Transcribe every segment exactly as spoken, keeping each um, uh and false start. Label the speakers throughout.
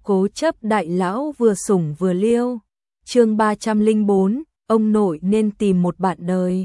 Speaker 1: Cố chấp đại lão vừa sủng vừa liêu. Chương ba trăm lẻ bốn, ông nội nên tìm một bạn đời.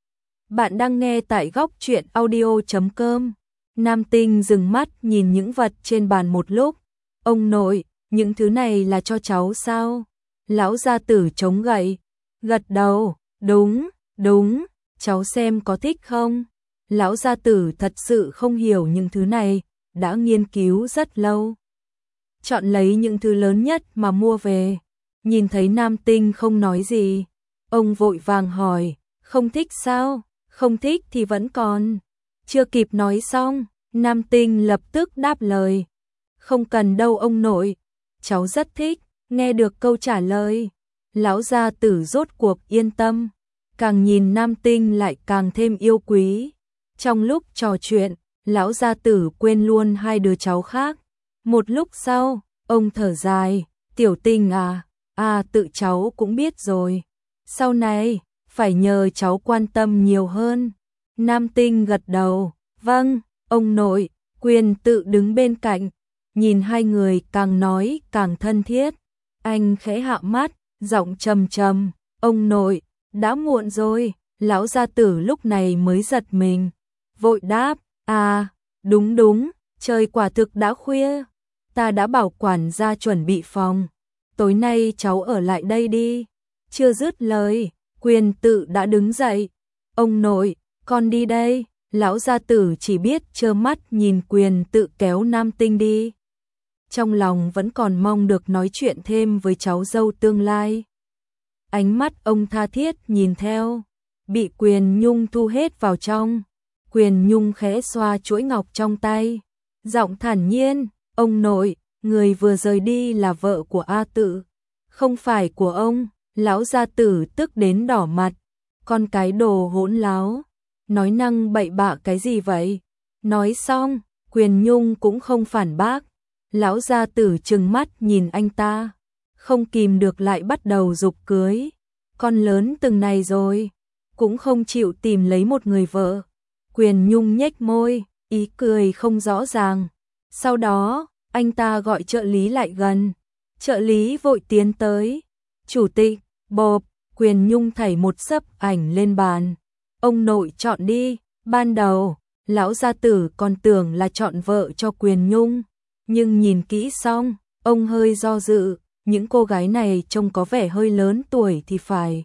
Speaker 1: Bạn đang nghe tại góc truyện audio chấm com. Nam Tinh dừng mắt nhìn những vật trên bàn một lúc. Ông nội, những thứ này là cho cháu sao? Lão gia tử chống gậy, gật đầu, đúng, đúng, cháu xem có thích không? Lão gia tử thật sự không hiểu những thứ này, đã nghiên cứu rất lâu. Chọn lấy những thứ lớn nhất mà mua về. Nhìn thấy Nam Tinh không nói gì, ông vội vàng hỏi, không thích sao? Không thích thì vẫn còn. Chưa kịp nói xong, Nam Tinh lập tức đáp lời, không cần đâu ông nội, cháu rất thích. Nghe được câu trả lời, lão gia tử rốt cuộc yên tâm, càng nhìn Nam Tinh lại càng thêm yêu quý. Trong lúc trò chuyện, lão gia tử quên luôn hai đứa cháu khác. Một lúc sau, ông thở dài, Tiểu Tinh à, à tự cháu cũng biết rồi. Sau này, phải nhờ cháu quan tâm nhiều hơn. Nam Tinh gật đầu, vâng, ông nội. Quyền tự đứng bên cạnh, nhìn hai người càng nói càng thân thiết. Anh khẽ hạ mắt, giọng trầm trầm, ông nội, đã muộn rồi. Lão gia tử lúc này mới giật mình, vội đáp, à, đúng đúng, trời quả thực đã khuya. Ta đã bảo quản gia chuẩn bị phòng, tối nay cháu ở lại đây đi. Chưa dứt lời, Quyền tự đã đứng dậy, ông nội, con đi đây. Lão gia tử chỉ biết trơ mắt nhìn Quyền tự kéo Nam Tinh đi. Trong lòng vẫn còn mong được nói chuyện thêm với cháu dâu tương lai. Ánh mắt ông tha thiết nhìn theo, bị Quyền Nhung thu hết vào trong. Quyền Nhung khẽ xoa chuỗi ngọc trong tay, giọng thản nhiên, ông nội, người vừa rời đi là vợ của A Tự, không phải của ông. Lão gia tử tức đến đỏ mặt, con cái đồ hỗn láo, nói năng bậy bạ cái gì vậy? Nói xong, Quyền Nhung cũng không phản bác. Lão gia tử trừng mắt nhìn anh ta, không kìm được lại bắt đầu giục cưới. Con lớn từng này rồi, cũng không chịu tìm lấy một người vợ. Quyền Nhung nhếch môi, ý cười không rõ ràng. Sau đó, anh ta gọi trợ lý lại gần. Trợ lý vội tiến tới. Chủ tịch, bộp, Quyền Nhung thảy một xấp ảnh lên bàn. Ông nội chọn đi. Ban đầu, lão gia tử còn tưởng là chọn vợ cho Quyền Nhung. Nhưng nhìn kỹ xong, ông hơi do dự, những cô gái này trông có vẻ hơi lớn tuổi thì phải.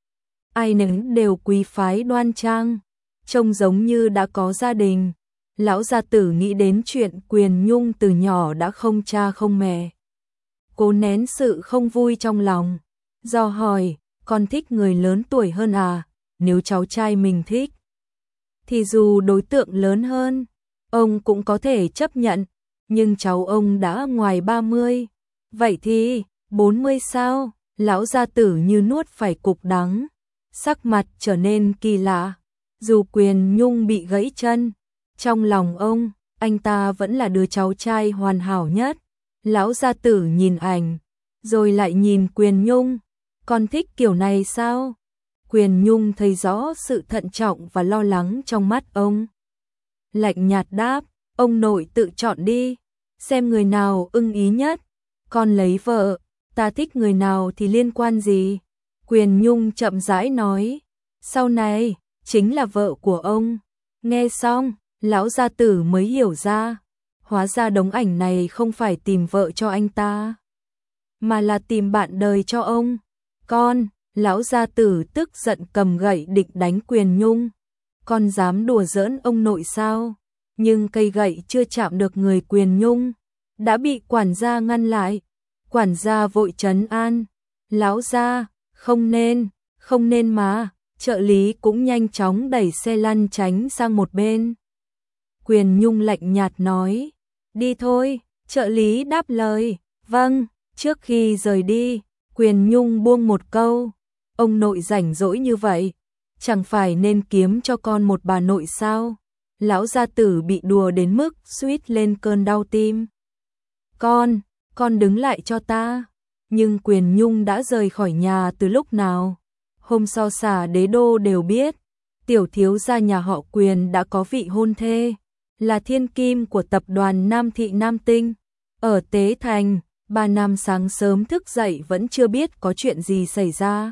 Speaker 1: Ai nấy đều quý phái đoan trang, trông giống như đã có gia đình. Lão gia tử nghĩ đến chuyện Quyền Nhung từ nhỏ đã không cha không mẹ. Cố nén sự không vui trong lòng, do hỏi, con thích người lớn tuổi hơn à? Nếu cháu trai mình thích, thì dù đối tượng lớn hơn, ông cũng có thể chấp nhận. Nhưng cháu ông đã ngoài ba mươi. Vậy thì, bốn mươi sao? Lão gia tử như nuốt phải cục đắng, sắc mặt trở nên kỳ lạ. Dù Quyền Nhung bị gãy chân, trong lòng ông, anh ta vẫn là đứa cháu trai hoàn hảo nhất. Lão gia tử nhìn ảnh, rồi lại nhìn Quyền Nhung. Con thích kiểu này sao? Quyền Nhung thấy rõ sự thận trọng và lo lắng trong mắt ông. Lạnh nhạt đáp, ông nội tự chọn đi, xem người nào ưng ý nhất. Con lấy vợ, ta thích người nào thì liên quan gì? Quyền Nhung chậm rãi nói, sau này, chính là vợ của ông. Nghe xong, lão gia tử mới hiểu ra, hóa ra đống ảnh này không phải tìm vợ cho anh ta, mà là tìm bạn đời cho ông. Con, lão gia tử tức giận cầm gậy định đánh Quyền Nhung. Con dám đùa giỡn ông nội sao? Nhưng cây gậy chưa chạm được người Quyền Nhung, đã bị quản gia ngăn lại. Quản gia vội trấn an, lão gia, không nên, không nên mà. Trợ lý cũng nhanh chóng đẩy xe lăn tránh sang một bên. Quyền Nhung lạnh nhạt nói, đi thôi. Trợ lý đáp lời, vâng. Trước khi rời đi, Quyền Nhung buông một câu, ông nội rảnh rỗi như vậy, chẳng phải nên kiếm cho con một bà nội sao? Lão gia tử bị đùa đến mức suýt lên cơn đau tim. Con, con đứng lại cho ta. Nhưng Quyền Nhung đã rời khỏi nhà từ lúc nào? Hôm sau xả đế đô đều biết, tiểu thiếu gia nhà họ Quyền đã có vị hôn thê, là thiên kim của tập đoàn Nam Thị Nam Tinh. Ở Tế Thành, Ba Nam sáng sớm thức dậy vẫn chưa biết có chuyện gì xảy ra.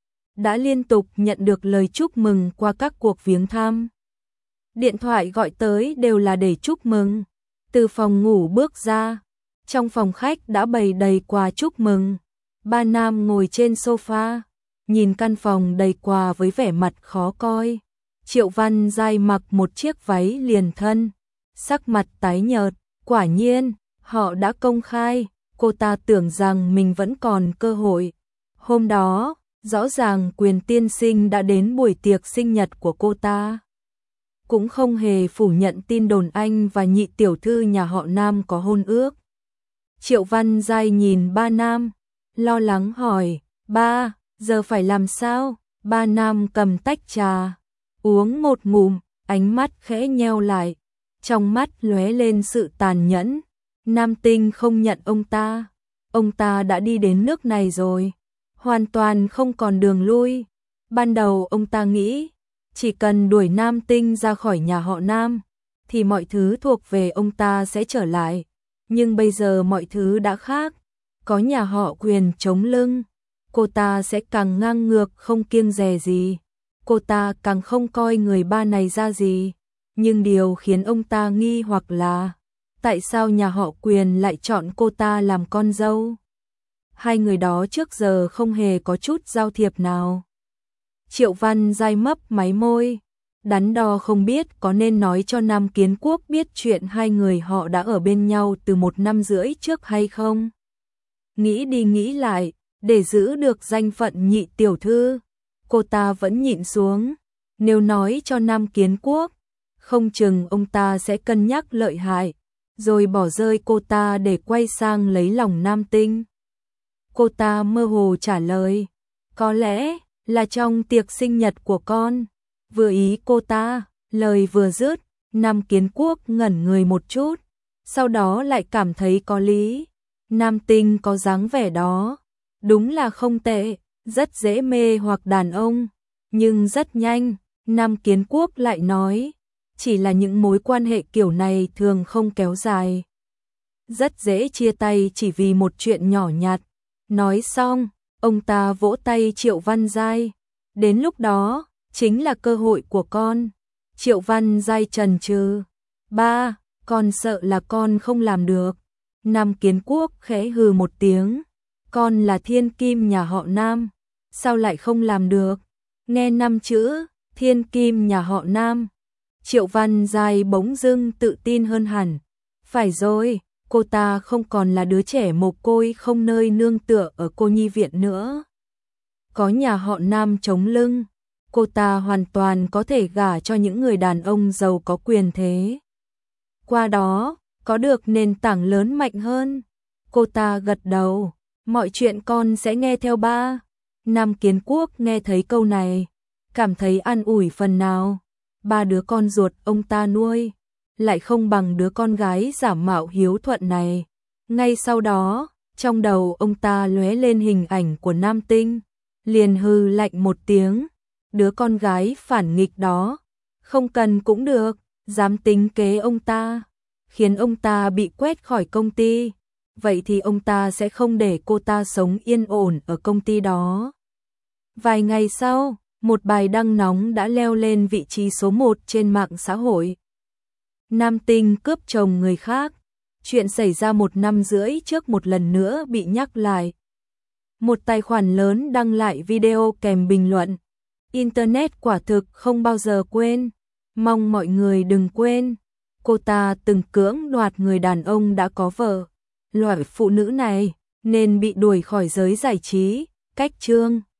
Speaker 1: Đã liên tục nhận được lời chúc mừng qua các cuộc viếng thăm. Điện thoại gọi tới đều là để chúc mừng. Từ phòng ngủ bước ra, trong phòng khách đã bày đầy quà chúc mừng. Ba Nam ngồi trên sofa, nhìn căn phòng đầy quà với vẻ mặt khó coi. Triệu Văn Giai mặc một chiếc váy liền thân, sắc mặt tái nhợt, quả nhiên, họ đã công khai, cô ta tưởng rằng mình vẫn còn cơ hội. Hôm đó, rõ ràng Quyền tiên sinh đã đến buổi tiệc sinh nhật của cô ta. Cũng không hề phủ nhận tin đồn anh và nhị tiểu thư nhà họ Nam có hôn ước. Triệu Văn Giai nhìn ba Nam, lo lắng hỏi, ba, giờ phải làm sao? Ba Nam cầm tách trà, uống một ngụm, ánh mắt khẽ nheo lại, trong mắt lóe lên sự tàn nhẫn. Nam Tinh không nhận ông ta, ông ta đã đi đến nước này rồi, hoàn toàn không còn đường lui. Ban đầu ông ta nghĩ, chỉ cần đuổi Nam Tinh ra khỏi nhà họ Nam, thì mọi thứ thuộc về ông ta sẽ trở lại. Nhưng bây giờ mọi thứ đã khác, có nhà họ Quyền chống lưng, cô ta sẽ càng ngang ngược không kiêng dè gì. Cô ta càng không coi người ba này ra gì. Nhưng điều khiến ông ta nghi hoặc là, tại sao nhà họ Quyền lại chọn cô ta làm con dâu? Hai người đó trước giờ không hề có chút giao thiệp nào. Triệu Văn Giai mấp máy môi, đắn đo không biết có nên nói cho Nam Kiến Quốc biết chuyện hai người họ đã ở bên nhau từ một năm rưỡi trước hay không. Nghĩ đi nghĩ lại, để giữ được danh phận nhị tiểu thư, cô ta vẫn nhịn xuống. Nếu nói cho Nam Kiến Quốc, không chừng ông ta sẽ cân nhắc lợi hại, rồi bỏ rơi cô ta để quay sang lấy lòng Nam Tinh. Cô ta mơ hồ trả lời, có lẽ là trong tiệc sinh nhật của con. Vừa ý cô ta, lời vừa dứt, Nam Kiến Quốc ngẩn người một chút, sau đó lại cảm thấy có lý. Nam Tinh có dáng vẻ đó, đúng là không tệ, rất dễ mê hoặc đàn ông. Nhưng rất nhanh, Nam Kiến Quốc lại nói, chỉ là những mối quan hệ kiểu này thường không kéo dài. Rất dễ chia tay chỉ vì một chuyện nhỏ nhặt. Nói xong, ông ta vỗ tay Triệu Văn Giai. Đến lúc đó, chính là cơ hội của con. Triệu Văn Giai chần chừ. Ba, con sợ là con không làm được. Nam Kiến Quốc khẽ hừ một tiếng. Con là thiên kim nhà họ Nam, sao lại không làm được? Nghe năm chữ, thiên kim nhà họ Nam. Triệu Văn Giai bỗng dưng tự tin hơn hẳn. Phải rồi, cô ta không còn là đứa trẻ mồ côi không nơi nương tựa ở cô nhi viện nữa. Có nhà họ Nam chống lưng, cô ta hoàn toàn có thể gả cho những người đàn ông giàu có quyền thế. Qua đó, có được nền tảng lớn mạnh hơn. Cô ta gật đầu, mọi chuyện con sẽ nghe theo ba. Nam Kiến Quốc nghe thấy câu này, cảm thấy an ủi phần nào. Ba đứa con ruột ông ta nuôi, lại không bằng đứa con gái giả mạo hiếu thuận này. Ngay sau đó, trong đầu ông ta lóe lên hình ảnh của Nam Tinh, liền hừ lạnh một tiếng. Đứa con gái phản nghịch đó, không cần cũng được, dám tính kế ông ta, khiến ông ta bị quét khỏi công ty. Vậy thì ông ta sẽ không để cô ta sống yên ổn ở công ty đó. Vài ngày sau, một bài đăng nóng đã leo lên vị trí số một trên mạng xã hội. Nam Tinh cướp chồng người khác, chuyện xảy ra một năm rưỡi trước một lần nữa bị nhắc lại. Một tài khoản lớn đăng lại video kèm bình luận. Internet quả thực không bao giờ quên, mong mọi người đừng quên. Cô ta từng cưỡng đoạt người đàn ông đã có vợ. Loại phụ nữ này nên bị đuổi khỏi giới giải trí, cách chương.